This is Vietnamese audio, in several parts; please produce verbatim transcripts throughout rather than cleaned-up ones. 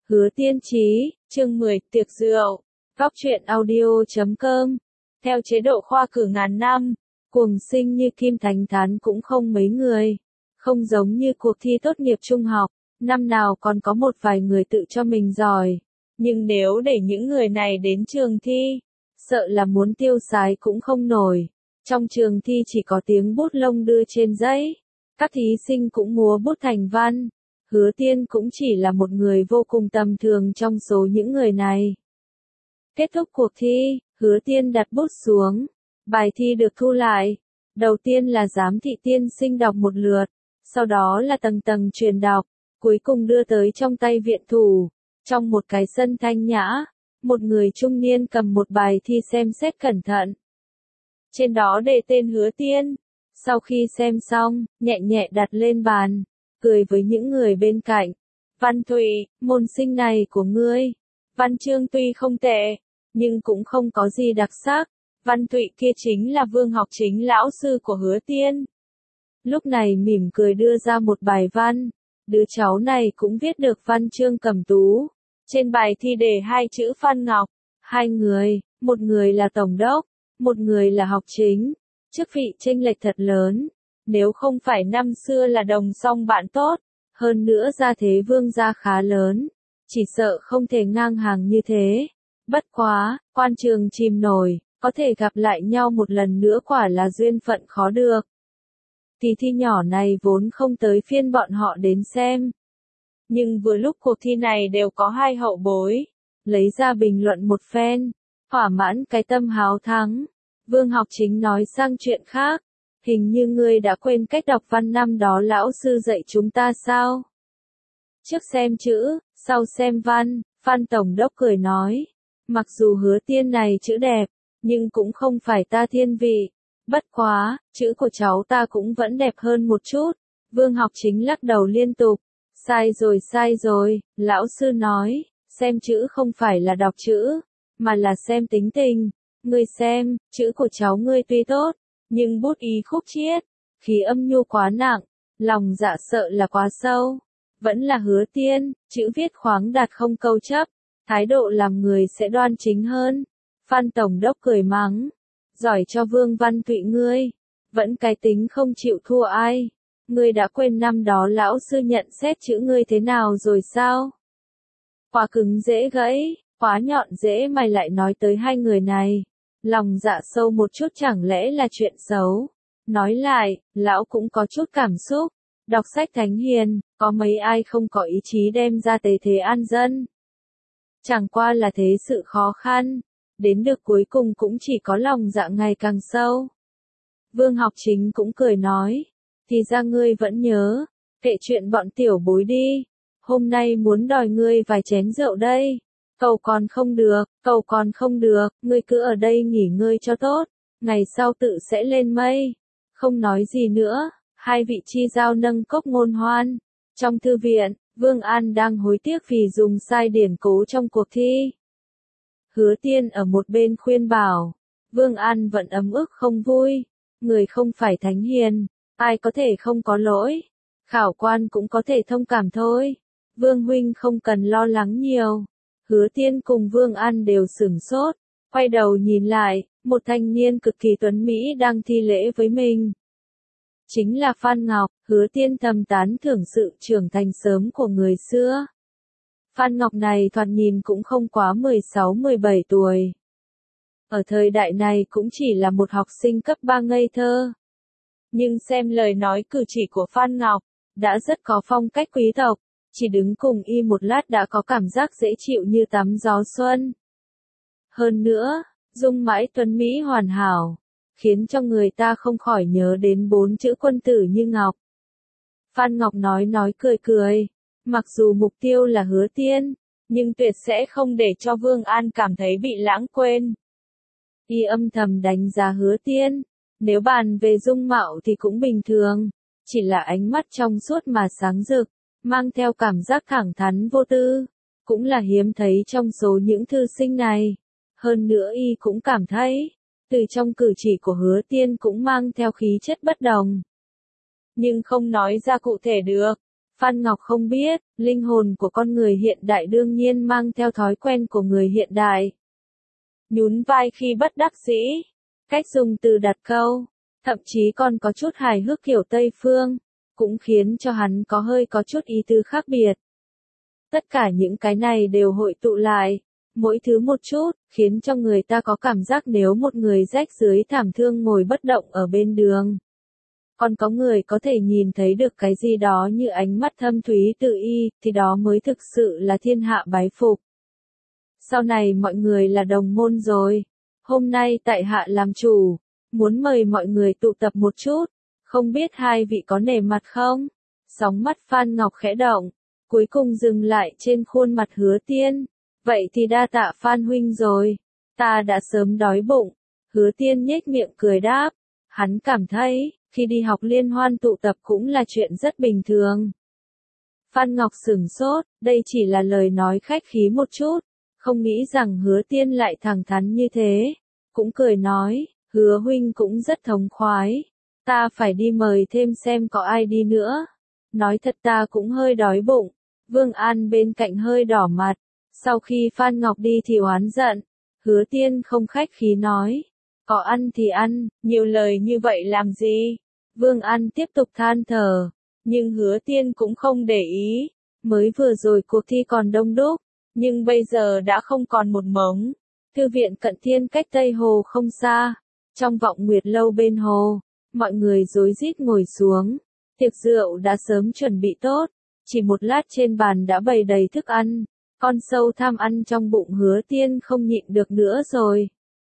Hứa Tiên Chí, chương mười, tiệc rượu. Góc truyện audio chấm com. Theo chế độ khoa cử ngàn năm, cuồng sinh như Kim Thánh Thán cũng không mấy người. Không giống như cuộc thi tốt nghiệp trung học, năm nào còn có một vài người tự cho mình giỏi. Nhưng nếu để những người này đến trường thi, sợ là muốn tiêu sái cũng không nổi. Trong trường thi chỉ có tiếng bút lông đưa trên giấy. Các thí sinh cũng múa bút thành văn. Hứa Tiên cũng chỉ là một người vô cùng tầm thường trong số những người này. Kết thúc cuộc thi, Hứa Tiên đặt bút xuống. Bài thi được thu lại. Đầu tiên là giám thị tiên sinh đọc một lượt, sau đó là tầng tầng truyền đọc, cuối cùng đưa tới trong tay viện thủ. Trong một cái sân thanh nhã, một người trung niên cầm một bài thi xem xét cẩn thận. Trên đó đề tên Hứa Tiên. Sau khi xem xong, nhẹ nhẹ đặt lên bàn, cười với những người bên cạnh. Văn Thụy, môn sinh này của ngươi. Văn chương tuy không tệ, nhưng cũng không có gì đặc sắc. Văn Thụy kia chính là Vương Học Chính lão sư của Hứa Tiên. Lúc này mỉm cười đưa ra một bài văn. Đứa cháu này cũng viết được văn chương cẩm tú. Trên bài thi đề hai chữ Phan Ngọc. Hai người, một người là tổng đốc, một người là học chính. Chức vị chênh lệch thật lớn. Nếu không phải năm xưa là đồng song bạn tốt, hơn nữa gia thế Vương gia khá lớn, chỉ sợ không thể ngang hàng như thế. Bất quá, quan trường chìm nổi, có thể gặp lại nhau một lần nữa quả là duyên phận khó được. Kỳ thi nhỏ này vốn không tới phiên bọn họ đến xem. Nhưng vừa lúc cuộc thi này đều có hai hậu bối, lấy ra bình luận một phen, thỏa mãn cái tâm háo thắng. Vương Học Chính nói sang chuyện khác. Hình như ngươi đã quên cách đọc văn năm đó lão sư dạy chúng ta sao? Trước xem chữ, sau xem văn, Phan Tổng đốc cười nói. Mặc dù Hứa Tiên này chữ đẹp, nhưng cũng không phải ta thiên vị. Bất quá, chữ của cháu ta cũng vẫn đẹp hơn một chút. Vương Học Chính lắc đầu liên tục. Sai rồi sai rồi, lão sư nói, xem chữ không phải là đọc chữ, mà là xem tính tình. Ngươi xem, chữ của cháu ngươi tuy tốt, nhưng bút ý khúc chiết, khí âm nhu quá nặng, lòng dạ sợ là quá sâu. Vẫn là Hứa Tiên, chữ viết khoáng đạt không câu chấp, thái độ làm người sẽ đoan chính hơn. Phan Tổng đốc cười mắng, giỏi cho Vương Văn Thụy ngươi, vẫn cái tính không chịu thua ai. Ngươi đã quên năm đó lão sư nhận xét chữ ngươi thế nào rồi sao? Khóa cứng dễ gãy, khóa nhọn dễ mày lại nói tới hai người này. Lòng dạ sâu một chút chẳng lẽ là chuyện xấu. Nói lại, lão cũng có chút cảm xúc. Đọc sách thánh hiền, có mấy ai không có ý chí đem ra tế thế an dân. Chẳng qua là thế sự khó khăn. Đến được cuối cùng cũng chỉ có lòng dạ ngày càng sâu. Vương Học Chính cũng cười nói. Thì ra ngươi vẫn nhớ. Kệ chuyện bọn tiểu bối đi. Hôm nay muốn đòi ngươi vài chén rượu đây. Cầu còn không được, cầu còn không được, ngươi cứ ở đây nghỉ ngơi cho tốt, ngày sau tự sẽ lên mây. Không nói gì nữa, hai vị chi giao nâng cốc ngôn hoan. Trong thư viện, Vương An đang hối tiếc vì dùng sai điển cố trong cuộc thi. Hứa Tiên ở một bên khuyên bảo, Vương An vẫn ấm ức không vui, người không phải thánh hiền, ai có thể không có lỗi, khảo quan cũng có thể thông cảm thôi. Vương huynh không cần lo lắng nhiều. Hứa Tiên cùng Vương An đều sửng sốt, quay đầu nhìn lại, một thanh niên cực kỳ tuấn Mỹ đang thi lễ với mình. Chính là Phan Ngọc. Hứa Tiên thầm tán thưởng sự trưởng thành sớm của người xưa. Phan Ngọc này thoạt nhìn cũng không quá mười sáu mười bảy tuổi. Ở thời đại này cũng chỉ là một học sinh cấp ba ngây thơ. Nhưng xem lời nói cử chỉ của Phan Ngọc, đã rất có phong cách quý tộc. Chỉ đứng cùng y một lát đã có cảm giác dễ chịu như tắm gió xuân. Hơn nữa, dung mãi tuấn Mỹ hoàn hảo, khiến cho người ta không khỏi nhớ đến bốn chữ quân tử như ngọc. Phan Ngọc nói nói cười cười, mặc dù mục tiêu là Hứa Tiên, nhưng tuyệt sẽ không để cho Vương An cảm thấy bị lãng quên. Y âm thầm đánh giá Hứa Tiên, nếu bàn về dung mạo thì cũng bình thường, chỉ là ánh mắt trong suốt mà sáng rực. Mang theo cảm giác thẳng thắn vô tư, cũng là hiếm thấy trong số những thư sinh này. Hơn nữa y cũng cảm thấy, từ trong cử chỉ của Hứa Tiên cũng mang theo khí chất bất đồng. Nhưng không nói ra cụ thể được, Phan Ngọc không biết, linh hồn của con người hiện đại đương nhiên mang theo thói quen của người hiện đại. Nhún vai khi bất đắc dĩ, cách dùng từ đặt câu, thậm chí còn có chút hài hước kiểu Tây Phương, cũng khiến cho hắn có hơi có chút ý tứ khác biệt. Tất cả những cái này đều hội tụ lại, mỗi thứ một chút, khiến cho người ta có cảm giác nếu một người rách dưới thảm thương ngồi bất động ở bên đường. Còn có người có thể nhìn thấy được cái gì đó như ánh mắt thâm thúy tự y, thì đó mới thực sự là thiên hạ bái phục. Sau này mọi người là đồng môn rồi. Hôm nay tại hạ làm chủ, muốn mời mọi người tụ tập một chút, không biết hai vị có nể mặt không? Sóng mắt Phan Ngọc khẽ động, cuối cùng dừng lại trên khuôn mặt Hứa Tiên. Vậy thì đa tạ Phan huynh rồi, ta đã sớm đói bụng. Hứa Tiên nhếch miệng cười đáp, hắn cảm thấy, khi đi học liên hoan tụ tập cũng là chuyện rất bình thường. Phan Ngọc sửng sốt, đây chỉ là lời nói khách khí một chút, không nghĩ rằng Hứa Tiên lại thẳng thắn như thế. Cũng cười nói, Hứa huynh cũng rất thống khoái, ta phải đi mời thêm xem có ai đi nữa. Nói thật ta cũng hơi đói bụng. Vương An bên cạnh hơi đỏ mặt, sau khi Phan Ngọc đi thì oán giận. Hứa Tiên không khách khí nói, có ăn thì ăn, nhiều lời như vậy làm gì? Vương An tiếp tục than thở, nhưng Hứa Tiên cũng không để ý. Mới vừa rồi cuộc thi còn đông đúc, nhưng bây giờ đã không còn một mống. Thư viện Cận Thiên cách Tây Hồ không xa, trong Vọng Nguyệt lâu bên hồ, mọi người rối rít ngồi xuống. Tiệc rượu đã sớm chuẩn bị tốt, chỉ một lát trên bàn đã bày đầy thức ăn. Con sâu tham ăn trong bụng Hứa Tiên không nhịn được nữa rồi.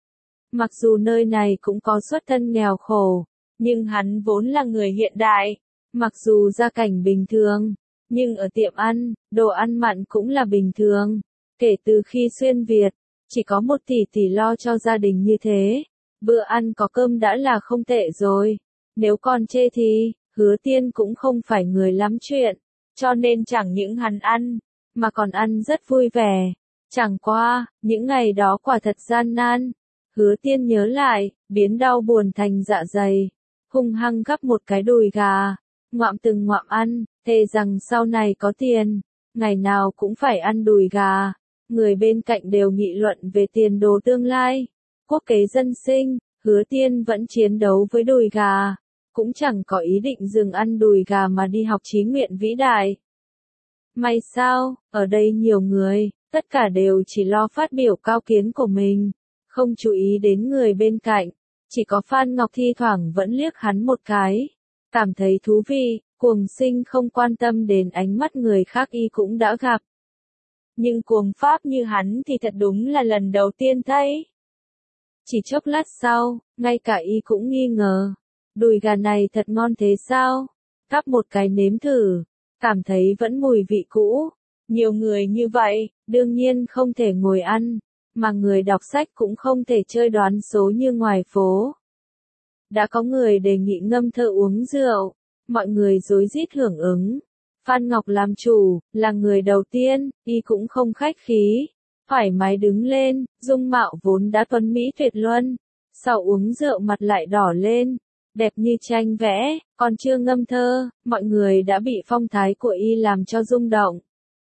Mặc dù nơi này cũng có xuất thân nghèo khổ, nhưng hắn vốn là người hiện đại. Mặc dù gia cảnh bình thường, nhưng ở tiệm ăn, đồ ăn mặn cũng là bình thường. Kể từ khi xuyên Việt, chỉ có một tỷ tỷ lo cho gia đình như thế. Bữa ăn có cơm đã là không tệ rồi. Nếu còn chê thì, Hứa Tiên cũng không phải người lắm chuyện. Cho nên chẳng những hắn ăn, mà còn ăn rất vui vẻ. Chẳng qua, những ngày đó quả thật gian nan. Hứa Tiên nhớ lại, biến đau buồn thành dạ dày. Hung hăng gắp một cái đùi gà, ngoạm từng ngoạm ăn, thề rằng sau này có tiền, ngày nào cũng phải ăn đùi gà. Người bên cạnh đều nghị luận về tiền đồ tương lai. Quốc kế dân sinh, Hứa Tiên vẫn chiến đấu với đùi gà. Cũng chẳng có ý định dừng ăn đùi gà mà đi học chí nguyện vĩ đại. May sao, ở đây nhiều người, tất cả đều chỉ lo phát biểu cao kiến của mình, không chú ý đến người bên cạnh. Chỉ có Phan Ngọc thi thoảng vẫn liếc hắn một cái, cảm thấy thú vị. Cuồng Sinh không quan tâm đến ánh mắt người khác y cũng đã gặp. Nhưng cuồng pháp như hắn thì thật đúng là lần đầu tiên thấy. Chỉ chốc lát sau, ngay cả y cũng nghi ngờ. Đùi gà này thật ngon thế sao? Cắp một cái nếm thử, cảm thấy vẫn mùi vị cũ. Nhiều người như vậy, đương nhiên không thể ngồi ăn, mà người đọc sách cũng không thể chơi đoán số như ngoài phố. Đã có người đề nghị ngâm thơ uống rượu, mọi người rối rít hưởng ứng. Phan Ngọc làm chủ, là người đầu tiên, y cũng không khách khí, thoải mái đứng lên, dung mạo vốn đã tuấn mỹ tuyệt luân, sau uống rượu mặt lại đỏ lên, đẹp như tranh vẽ, còn chưa ngâm thơ, mọi người đã bị phong thái của y làm cho rung động.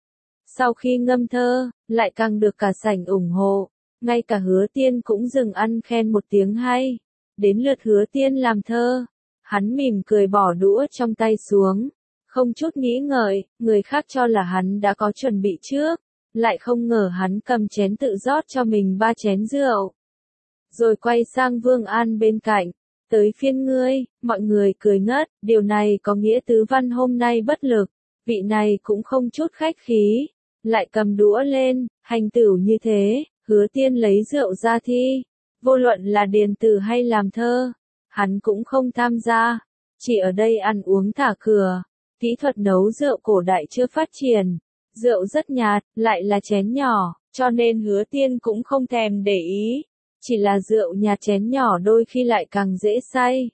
Sau khi ngâm thơ, lại càng được cả sảnh ủng hộ, ngay cả Hứa Tiên cũng dừng ăn khen một tiếng hay. Đến lượt Hứa Tiên làm thơ, hắn mỉm cười bỏ đũa trong tay xuống, không chút nghĩ ngợi, người khác cho là hắn đã có chuẩn bị trước, lại không ngờ hắn cầm chén tự rót cho mình ba chén rượu. Rồi quay sang Vương An bên cạnh, tới phiên ngươi, mọi người cười ngất, điều này có nghĩa tứ văn hôm nay bất lực, vị này cũng không chút khách khí, lại cầm đũa lên, hành tửu như thế. Hứa Tiên lấy rượu ra thi, vô luận là điền tử hay làm thơ, hắn cũng không tham gia, chỉ ở đây ăn uống thả cửa. Kỹ thuật nấu rượu cổ đại chưa phát triển, rượu rất nhạt, lại là chén nhỏ, cho nên Hứa Tiên cũng không thèm để ý, chỉ là rượu nhạt chén nhỏ đôi khi lại càng dễ say.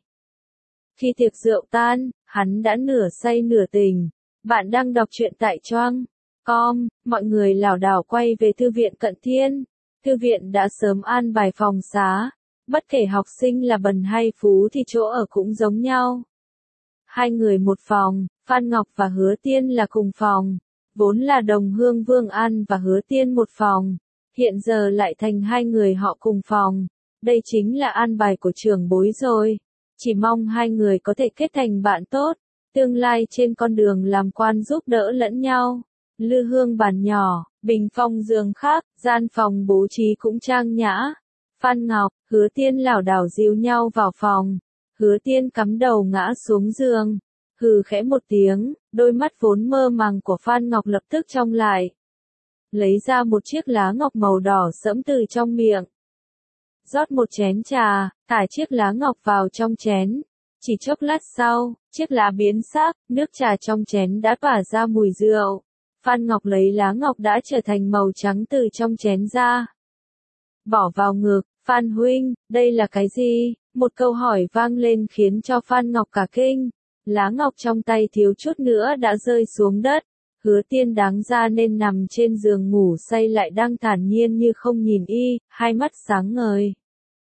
Khi tiệc rượu tan, hắn đã nửa say nửa tỉnh. Bạn đang đọc truyện tại Choang com, mọi người lảo đảo quay về Thư viện Cận Thiên. Thư viện đã sớm an bài phòng xá, bất kể học sinh là bần hay phú thì chỗ ở cũng giống nhau. Hai người một phòng, Phan Ngọc và Hứa Tiên là cùng phòng. Vốn là đồng hương Vương An và Hứa Tiên một phòng. Hiện giờ lại thành hai người họ cùng phòng. Đây chính là an bài của trưởng bối rồi. Chỉ mong hai người có thể kết thành bạn tốt. Tương lai trên con đường làm quan giúp đỡ lẫn nhau. Lư hương bàn nhỏ, bình phong giường khác, gian phòng bố trí cũng trang nhã. Phan Ngọc, Hứa Tiên lảo đảo dìu nhau vào phòng. Hứa Tiên cắm đầu ngã xuống giường. Hừ khẽ một tiếng, đôi mắt vốn mơ màng của Phan Ngọc lập tức trong lại. Lấy ra một chiếc lá ngọc màu đỏ sẫm từ trong miệng. Rót một chén trà, thả chiếc lá ngọc vào trong chén. Chỉ chốc lát sau, chiếc lá biến sắc, nước trà trong chén đã tỏa ra mùi rượu. Phan Ngọc lấy lá ngọc đã trở thành màu trắng từ trong chén ra. Bỏ vào ngực, Phan huynh, đây là cái gì? Một câu hỏi vang lên khiến cho Phan Ngọc cả kinh. Lá ngọc trong tay thiếu chút nữa đã rơi xuống đất. Hứa Tiên đáng ra nên nằm trên giường ngủ say lại đang thản nhiên như không nhìn y, hai mắt sáng ngời.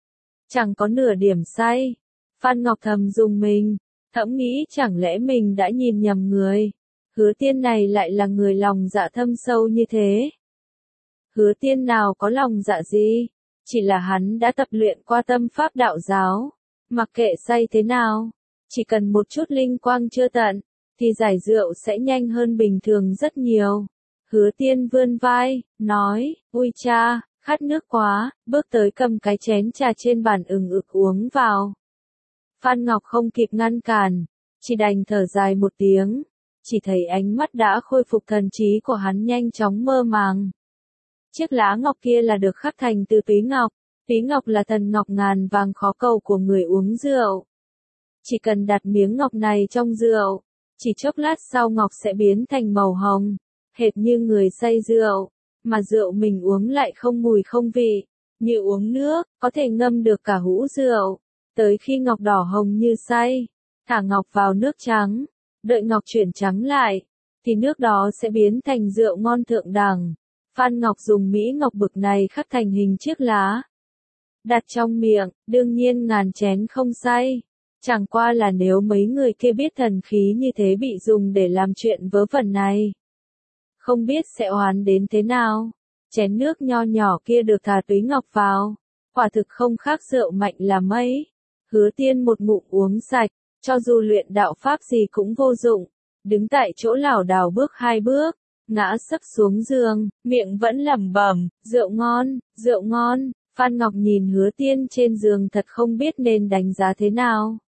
Chẳng có nửa điểm say. Phan Ngọc thầm dùng mình, thẫm nghĩ chẳng lẽ mình đã nhìn nhầm người. Hứa Tiên này lại là người lòng dạ thâm sâu như thế. Hứa Tiên nào có lòng dạ gì, chỉ là hắn đã tập luyện qua tâm pháp đạo giáo. Mặc kệ say thế nào, chỉ cần một chút linh quang chưa tận, thì giải rượu sẽ nhanh hơn bình thường rất nhiều. Hứa Tiên vươn vai, nói, ui cha, khát nước quá, bước tới cầm cái chén trà trên bàn ừng ực uống vào. Phan Ngọc không kịp ngăn cản, chỉ đành thở dài một tiếng, chỉ thấy ánh mắt đã khôi phục thần trí của hắn nhanh chóng mơ màng. Chiếc lá ngọc kia là được khắc thành từ túy ngọc, túy ngọc là thần ngọc ngàn vàng khó cầu của người uống rượu. Chỉ cần đặt miếng ngọc này trong rượu, chỉ chốc lát sau ngọc sẽ biến thành màu hồng, hệt như người say rượu, mà rượu mình uống lại không mùi không vị, như uống nước, có thể ngâm được cả hũ rượu. Tới khi ngọc đỏ hồng như say, thả ngọc vào nước trắng, đợi ngọc chuyển trắng lại, thì nước đó sẽ biến thành rượu ngon thượng đẳng. Phan Ngọc dùng mỹ ngọc bực này khắc thành hình chiếc lá. Đặt trong miệng, đương nhiên ngàn chén không say. Chẳng qua là nếu mấy người kia biết thần khí như thế bị dùng để làm chuyện vớ vẩn này, không biết sẽ oán đến thế nào. Chén nước nho nhỏ kia được thả túy ngọc vào, quả thực không khác rượu mạnh là mấy. Hứa Tiên một ngụm uống sạch, cho dù luyện đạo pháp gì cũng vô dụng, đứng tại chỗ lảo đảo bước hai bước, ngã sấp xuống giường, miệng vẫn lẩm bẩm, rượu ngon, rượu ngon. Phan Ngọc nhìn Hứa Tiên trên giường thật không biết nên đánh giá thế nào.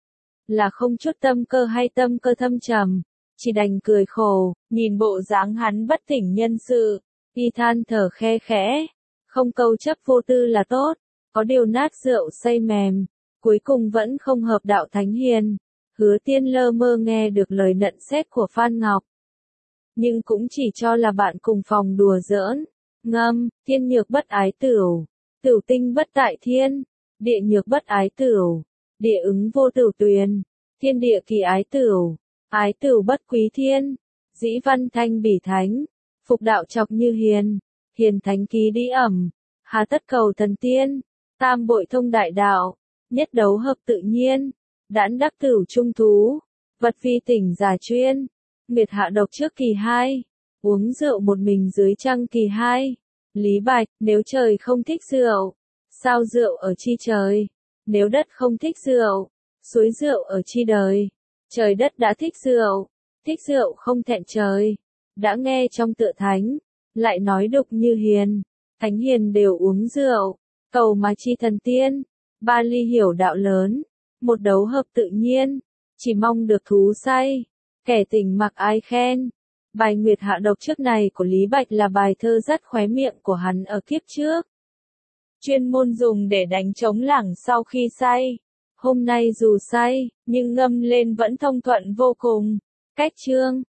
Là không chút tâm cơ hay tâm cơ thâm trầm, chỉ đành cười khổ, nhìn bộ dáng hắn bất tỉnh nhân sự, y than thở khe khẽ, không câu chấp vô tư là tốt, có điều nát rượu say mềm, cuối cùng vẫn không hợp đạo thánh hiền. Hứa Tiên lơ mơ nghe được lời nhận xét của Phan Ngọc, nhưng cũng chỉ cho là bạn cùng phòng đùa giỡn. Ngâm, thiên nhược bất ái tửu, tửu tinh bất tại thiên, địa nhược bất ái tửu, địa ứng vô tửu tuyền, thiên địa kỳ ái tửu, ái tửu bất quý thiên, dĩ văn thanh bỉ thánh, phục đạo chọc như hiền, hiền thánh ký đi ẩm, hà tất cầu thần tiên, tam bội thông đại đạo, nhất đấu hợp tự nhiên, đãn đắc tửu trung thú, vật vi tỉnh giả chuyên, miệt hạ độc trước kỳ hai, uống rượu một mình dưới trăng kỳ hai. Lý Bạch, nếu trời không thích rượu, sao rượu ở chi trời? Nếu đất không thích rượu, suối rượu ở chi đời? Trời đất đã thích rượu, thích rượu không thẹn trời. Đã nghe trong tựa thánh, lại nói đục như hiền, thánh hiền đều uống rượu, cầu mà chi thần tiên. Ba ly hiểu đạo lớn, một đấu hợp tự nhiên, chỉ mong được thú say, kẻ tình mặc ai khen. Bài Nguyệt hạ độc trước này của Lý Bạch là bài thơ dắt khóe miệng của hắn ở kiếp trước. Chuyên môn dùng để đánh trống lảng sau khi say. Hôm nay dù say, nhưng ngâm lên vẫn thông thuận vô cùng. Cách chương